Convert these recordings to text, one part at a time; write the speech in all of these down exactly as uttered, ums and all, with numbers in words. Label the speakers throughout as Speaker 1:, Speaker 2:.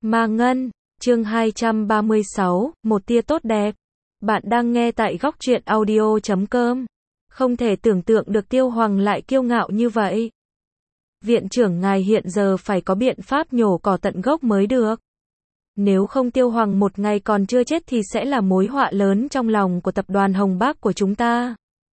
Speaker 1: Ma Ngân, chương hai trăm ba mươi sáu, một tia tốt đẹp. Bạn đang nghe tại góc truyện audio chấm com. Không thể tưởng tượng được Tiêu Hoàng lại kiêu ngạo như vậy. Viện trưởng ngài hiện giờ phải có biện pháp nhổ cỏ tận gốc mới được. Nếu không Tiêu Hoàng một ngày còn chưa chết thì sẽ là mối họa lớn trong lòng của tập đoàn Hồng Bác của chúng ta.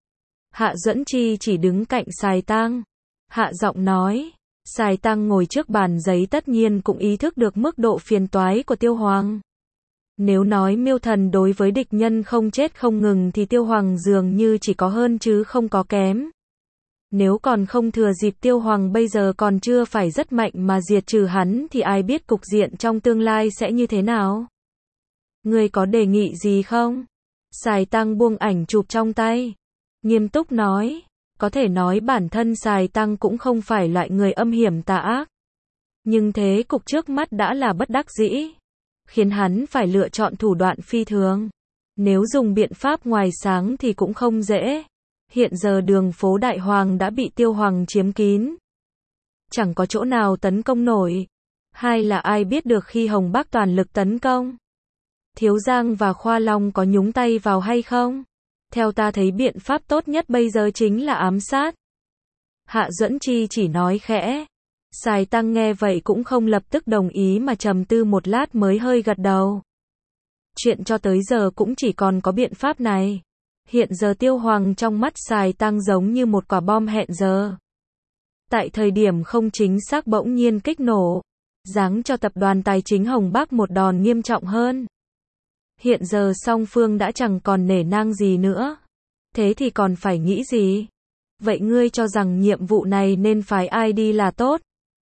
Speaker 1: Hạ Duẫn Chi chỉ đứng cạnh Sài Tăng. Hạ giọng nói. Sài Tăng ngồi trước bàn giấy tất nhiên cũng ý thức được mức độ phiền toái của Tiêu Hoàng. Nếu nói Miêu Thần đối với địch nhân không chết không ngừng thì Tiêu Hoàng dường như chỉ có hơn chứ không có kém. Nếu còn không thừa dịp Tiêu Hoàng bây giờ còn chưa phải rất mạnh mà diệt trừ hắn thì ai biết cục diện trong tương lai sẽ như thế nào. Ngươi có đề nghị gì không? Sài Tăng buông ảnh chụp trong tay. Nghiêm túc nói. Có thể nói bản thân Sài Tăng cũng không phải loại người âm hiểm tà ác. Nhưng thế cục trước mắt đã là bất đắc dĩ. Khiến hắn phải lựa chọn thủ đoạn phi thường. Nếu dùng biện pháp ngoài sáng thì cũng không dễ. Hiện giờ đường phố Đại Hoàng đã bị Tiêu Hoàng chiếm kín. Chẳng có chỗ nào tấn công nổi. Hay là ai biết được khi Hồng Bác toàn lực tấn công? Thiếu Giang và Khoa Long có nhúng tay vào hay không? Theo ta thấy biện pháp tốt nhất bây giờ chính là ám sát. Hạ Duẫn Chi chỉ nói khẽ. Sài Tăng nghe vậy cũng không lập tức đồng ý mà trầm tư một lát mới hơi gật đầu. Chuyện cho tới giờ cũng chỉ còn có biện pháp này. Hiện giờ Tiêu Hoàng trong mắt Sài Tăng giống như một quả bom hẹn giờ. Tại thời điểm không chính xác bỗng nhiên kích nổ, giáng cho tập đoàn tài chính Hồng Bác một đòn nghiêm trọng hơn. Hiện giờ song phương đã chẳng còn nể nang gì nữa. Thế thì còn phải nghĩ gì? Vậy ngươi cho rằng nhiệm vụ này nên phái ai đi là tốt?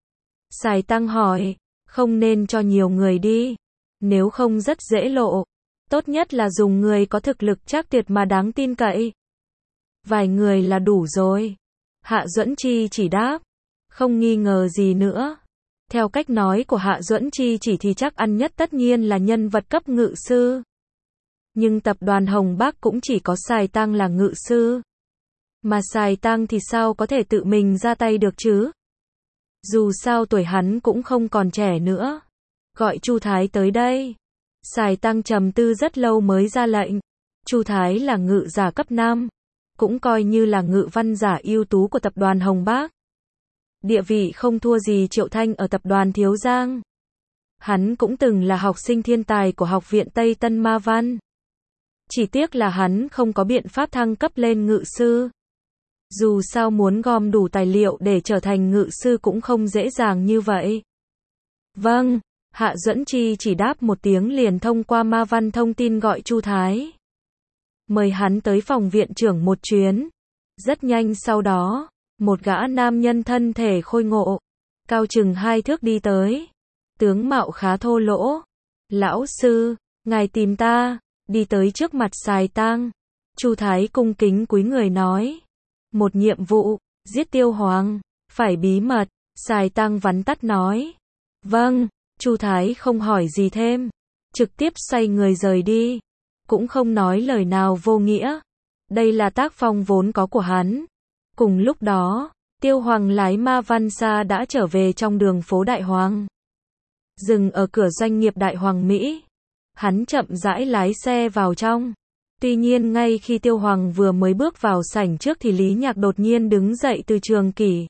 Speaker 1: Sài Tăng hỏi, không nên cho nhiều người đi. Nếu không rất dễ lộ. Tốt nhất là dùng người có thực lực chắc tuyệt mà đáng tin cậy. Vài người là đủ rồi. Hạ Duẫn Chi chỉ đáp. Không nghi ngờ gì nữa. Theo cách nói của Hạ Duẫn Chi chỉ thì chắc ăn nhất tất nhiên là nhân vật cấp ngự sư. Nhưng tập đoàn Hồng Bác cũng chỉ có Sài Tăng là ngự sư. Mà Sài Tăng thì sao có thể tự mình ra tay được chứ? Dù sao tuổi hắn cũng không còn trẻ nữa. Gọi Chu Thái tới đây. Sài Tăng trầm tư rất lâu mới ra lệnh. Chu Thái là ngự giả cấp năm. Cũng coi như là ngự văn giả ưu tú của tập đoàn Hồng Bác. Địa vị không thua gì Triệu Thanh ở tập đoàn Thiếu Giang. Hắn cũng từng là học sinh thiên tài của Học viện Tây Tân Ma Văn. Chỉ tiếc là hắn không có biện pháp thăng cấp lên ngự sư. Dù sao muốn gom đủ tài liệu để trở thành ngự sư cũng không dễ dàng như vậy. Vâng, Hạ Duẫn Chi chỉ đáp một tiếng liền thông qua Ma Văn thông tin gọi Chu Thái. Mời hắn tới phòng viện trưởng một chuyến. Rất nhanh sau đó, một gã nam nhân thân thể khôi ngộ, cao chừng hai thước đi tới. Tướng mạo khá thô lỗ. Lão sư, ngài tìm ta. Đi tới trước mặt Sài Tăng. Chu Thái cung kính cúi người nói. Một nhiệm vụ, giết Tiêu Hoàng, phải bí mật. Sài Tăng vắn tắt nói. Vâng, Chu Thái không hỏi gì thêm. Trực tiếp xoay người rời đi. Cũng không nói lời nào vô nghĩa. Đây là tác phong vốn có của hắn. Cùng lúc đó, Tiêu Hoàng lái Ma Văn xa đã trở về trong đường phố Đại Hoàng. Dừng ở cửa doanh nghiệp Đại Hoàng Mỹ. Hắn chậm rãi lái xe vào trong. Tuy nhiên ngay khi Tiêu Hoàng vừa mới bước vào sảnh trước thì Lý Nhạc đột nhiên đứng dậy từ trường kỷ.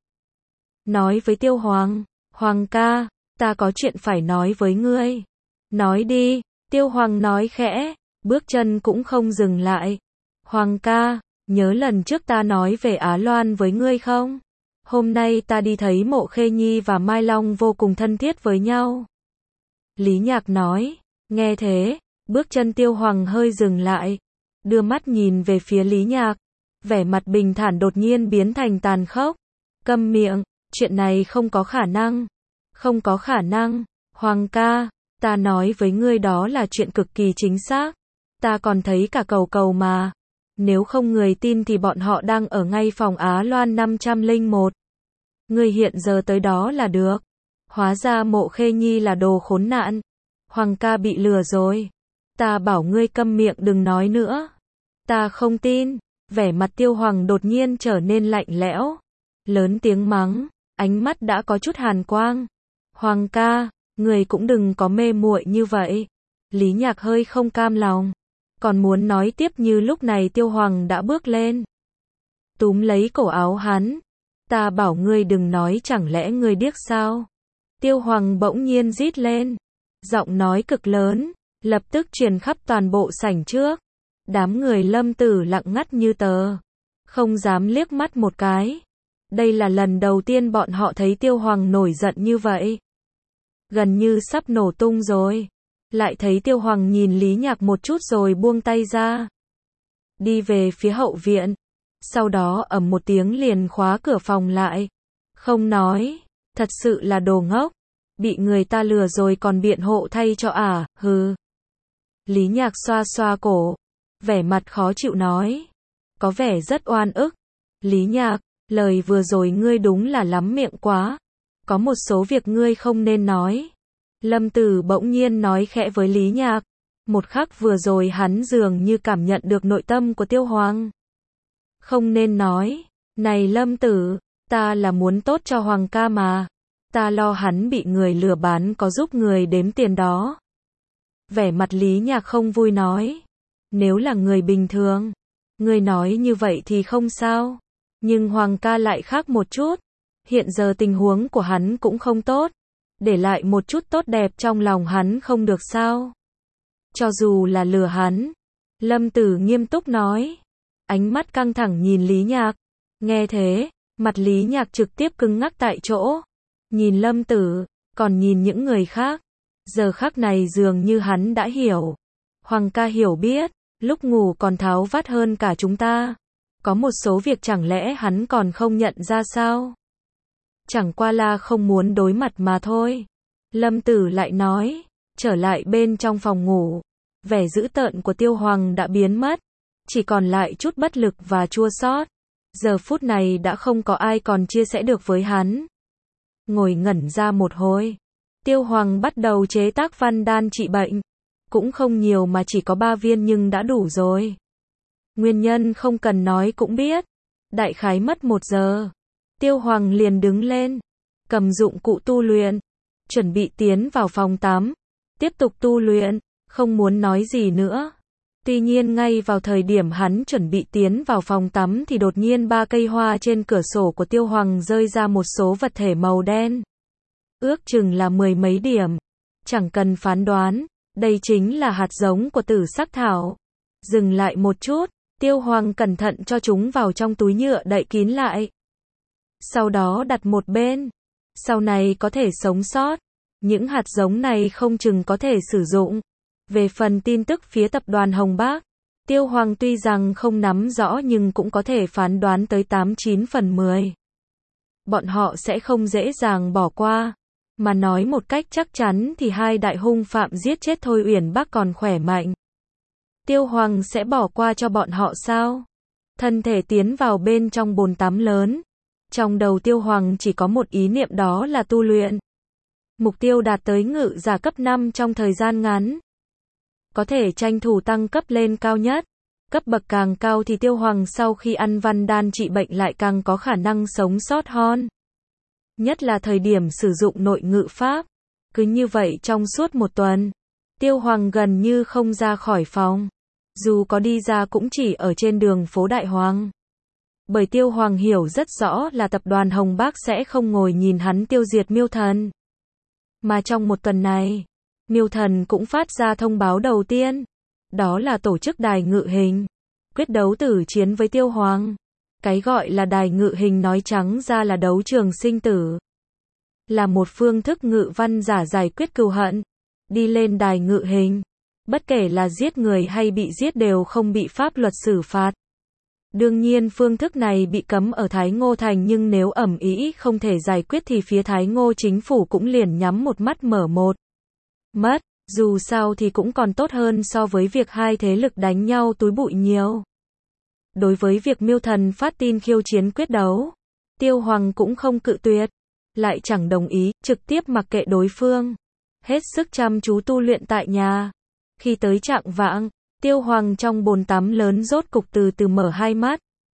Speaker 1: Nói với Tiêu Hoàng, Hoàng ca, ta có chuyện phải nói với ngươi. Nói đi, Tiêu Hoàng nói khẽ, bước chân cũng không dừng lại. Hoàng ca, nhớ lần trước ta nói về Á Loan với ngươi không? Hôm nay ta đi thấy Mộ Khê Nhi và Mai Long vô cùng thân thiết với nhau. Lý Nhạc nói. Nghe thế, bước chân Tiêu Hoàng hơi dừng lại, đưa mắt nhìn về phía Lý Nhạc, vẻ mặt bình thản đột nhiên biến thành tàn khốc. Câm miệng, chuyện này không có khả năng. Không có khả năng, Hoàng ca, ta nói với ngươi đó là chuyện cực kỳ chính xác. Ta còn thấy cả cầu cầu mà. Nếu không người tin thì bọn họ đang ở ngay phòng Á Loan năm trăm lẻ một. Ngươi hiện giờ tới đó là được. Hóa ra Mộ Khê Nhi là đồ khốn nạn. Hoàng ca bị lừa rồi. Ta bảo ngươi câm miệng đừng nói nữa. Ta không tin. Vẻ mặt Tiêu Hoàng đột nhiên trở nên lạnh lẽo. Lớn tiếng mắng. Ánh mắt đã có chút hàn quang. Hoàng ca, người cũng đừng có mê muội như vậy. Lý Nhạc hơi không cam lòng, còn muốn nói tiếp như lúc này Tiêu Hoàng đã bước lên, túm lấy cổ áo hắn. Ta bảo ngươi đừng nói, chẳng lẽ ngươi điếc sao? Tiêu Hoàng bỗng nhiên rít lên, giọng nói cực lớn, lập tức truyền khắp toàn bộ sảnh trước. Đám người Lâm Tử lặng ngắt như tờ, không dám liếc mắt một cái. Đây là lần đầu tiên bọn họ thấy Tiêu Hoàng nổi giận như vậy, gần như sắp nổ tung rồi. Lại thấy Tiêu Hoàng nhìn Lý Nhạc một chút rồi buông tay ra, đi về phía hậu viện. Sau đó ầm một tiếng liền khóa cửa phòng lại, không nói. Thật sự là đồ ngốc, bị người ta lừa rồi còn biện hộ thay cho à, hừ. Lý Nhạc xoa xoa cổ, vẻ mặt khó chịu nói, có vẻ rất oan ức. Lý Nhạc, lời vừa rồi ngươi đúng là lắm miệng quá, có một số việc ngươi không nên nói. Lâm Tử bỗng nhiên nói khẽ với Lý Nhạc. Một khắc vừa rồi hắn dường như cảm nhận được nội tâm của Tiêu Hoàng. Không nên nói, này Lâm Tử, ta là muốn tốt cho Hoàng ca mà, ta lo hắn bị người lừa bán có giúp người đếm tiền đó. Vẻ mặt Lý Nhạc không vui nói, nếu là người bình thường, người nói như vậy thì không sao, nhưng Hoàng ca lại khác một chút, hiện giờ tình huống của hắn cũng không tốt, để lại một chút tốt đẹp trong lòng hắn không được sao? Cho dù là lừa hắn. Lâm Tử nghiêm túc nói, ánh mắt căng thẳng nhìn Lý Nhạc. Nghe thế, mặt Lý Nhạc trực tiếp cứng ngắc tại chỗ, nhìn Lâm Tử, còn nhìn những người khác. Giờ khắc này dường như hắn đã hiểu. Hoàng ca hiểu biết, lúc ngủ còn tháo vát hơn cả chúng ta. Có một số việc chẳng lẽ hắn còn không nhận ra sao? Chẳng qua là không muốn đối mặt mà thôi. Lâm Tử lại nói, trở lại bên trong phòng ngủ. Vẻ dữ tợn của Tiêu Hoàng đã biến mất, chỉ còn lại chút bất lực và chua xót. Giờ phút này đã không có ai còn chia sẻ được với hắn. Ngồi ngẩn ra một hồi, Tiêu Hoàng bắt đầu chế tác văn đan trị bệnh. Cũng không nhiều mà chỉ có ba viên nhưng đã đủ rồi. Nguyên nhân không cần nói cũng biết. Đại khái mất một giờ. Tiêu Hoàng liền đứng lên, cầm dụng cụ tu luyện, chuẩn bị tiến vào phòng tắm, tiếp tục tu luyện, không muốn nói gì nữa. Tuy nhiên ngay vào thời điểm hắn chuẩn bị tiến vào phòng tắm thì đột nhiên ba cây hoa trên cửa sổ của Tiêu Hoàng rơi ra một số vật thể màu đen. Ước chừng là mười mấy điểm. Chẳng cần phán đoán, đây chính là hạt giống của tử sắc thảo. Dừng lại một chút, Tiêu Hoàng cẩn thận cho chúng vào trong túi nhựa đậy kín lại. Sau đó đặt một bên. Sau này có thể sống sót. Những hạt giống này không chừng có thể sử dụng. Về phần tin tức phía tập đoàn Hồng Bác, Tiêu Hoàng tuy rằng không nắm rõ nhưng cũng có thể phán đoán tới tám chín phần mười. Bọn họ sẽ không dễ dàng bỏ qua. Mà nói một cách chắc chắn thì hai đại hung phạm giết chết Thôi Uyển Bắc còn khỏe mạnh. Tiêu Hoàng sẽ bỏ qua cho bọn họ sao? Thân thể tiến vào bên trong bồn tắm lớn. Trong đầu Tiêu Hoàng chỉ có một ý niệm, đó là tu luyện. Mục tiêu đạt tới ngự giả cấp năm trong thời gian ngắn. Có thể tranh thủ tăng cấp lên cao nhất. Cấp bậc càng cao thì Tiêu Hoàng sau khi ăn văn đan trị bệnh lại càng có khả năng sống sót hơn. Nhất là thời điểm sử dụng nội ngự pháp. Cứ như vậy trong suốt một tuần, Tiêu Hoàng gần như không ra khỏi phòng. Dù có đi ra cũng chỉ ở trên đường phố Đại Hoàng. Bởi Tiêu Hoàng hiểu rất rõ là tập đoàn Hồng Bác sẽ không ngồi nhìn hắn tiêu diệt Miêu Thần. Mà trong một tuần này, Miêu Thần cũng phát ra thông báo đầu tiên. Đó là tổ chức đài ngự hình. Quyết đấu tử chiến với Tiêu Hoàng. Cái gọi là đài ngự hình nói trắng ra là đấu trường sinh tử. Là một phương thức ngự văn giả giải quyết cừu hận. Đi lên đài ngự hình. Bất kể là giết người hay bị giết đều không bị pháp luật xử phạt. Đương nhiên phương thức này bị cấm ở Thái Ngô Thành, nhưng nếu ầm ĩ không thể giải quyết thì phía Thái Ngô chính phủ cũng liền nhắm một mắt mở một mắt. Dù sao thì cũng còn tốt hơn so với việc hai thế lực đánh nhau túi bụi nhiều. Đối với việc Miêu Thần phát tin khiêu chiến quyết đấu, Tiêu Hoàng cũng không cự tuyệt, lại chẳng đồng ý, trực tiếp mặc kệ đối phương. Hết sức chăm chú tu luyện tại nhà. Khi tới trạng vạng, Tiêu Hoàng trong bồn tắm lớn rốt cục từ từ mở hai mắt.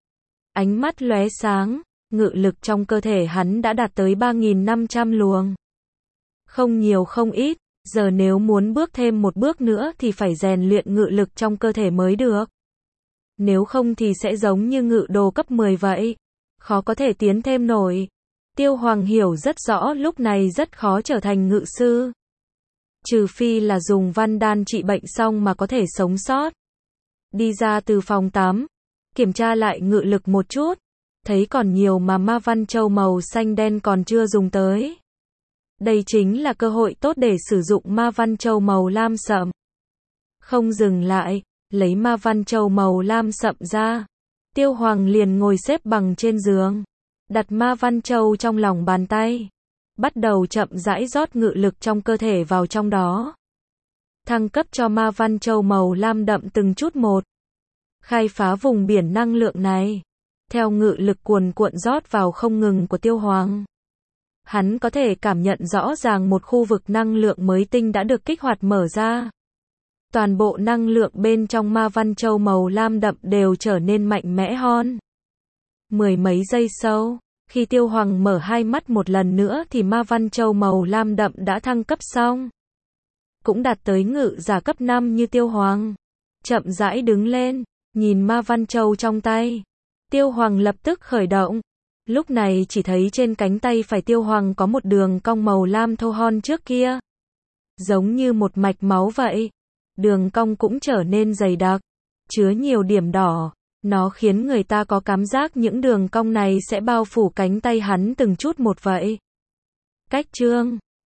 Speaker 1: Ánh mắt lóe sáng, ngự lực trong cơ thể hắn đã đạt tới ba nghìn năm trăm luồng. Không nhiều không ít, giờ nếu muốn bước thêm một bước nữa thì phải rèn luyện ngự lực trong cơ thể mới được. Nếu không thì sẽ giống như ngự đồ cấp mười vậy. Khó có thể tiến thêm nổi. Tiêu Hoàng hiểu rất rõ lúc này rất khó trở thành ngự sư. Trừ phi là dùng văn đan trị bệnh xong mà có thể sống sót. Đi ra từ phòng tắm, kiểm tra lại ngự lực một chút, thấy còn nhiều mà ma văn châu màu xanh đen còn chưa dùng tới. Đây chính là cơ hội tốt để sử dụng ma văn châu màu lam sậm. Không dừng lại, lấy ma văn châu màu lam sậm ra. Tiêu Hoàng liền ngồi xếp bằng trên giường, đặt ma văn châu trong lòng bàn tay, bắt đầu chậm rãi rót ngự lực trong cơ thể vào trong đó. Thăng cấp cho ma văn châu màu lam đậm từng chút một. Khai phá vùng biển năng lượng này. Theo ngự lực cuồn cuộn rót vào không ngừng của Tiêu Hoàng. Hắn có thể cảm nhận rõ ràng một khu vực năng lượng mới tinh đã được kích hoạt mở ra. Toàn bộ năng lượng bên trong ma văn châu màu lam đậm đều trở nên mạnh mẽ hơn. Mười mấy giây sau, khi Tiêu Hoàng mở hai mắt một lần nữa thì ma văn châu màu lam đậm đã thăng cấp xong. Cũng đạt tới ngự giả cấp năm như Tiêu Hoàng. Chậm rãi đứng lên, nhìn ma văn châu trong tay. Tiêu Hoàng lập tức khởi động. Lúc này chỉ thấy trên cánh tay phải Tiêu Hoàng có một đường cong màu lam thô hon trước kia. Giống như một mạch máu vậy. Đường cong cũng trở nên dày đặc, chứa nhiều điểm đỏ. Nó khiến người ta có cảm giác những đường cong này sẽ bao phủ cánh tay hắn từng chút một vậy. Cách chương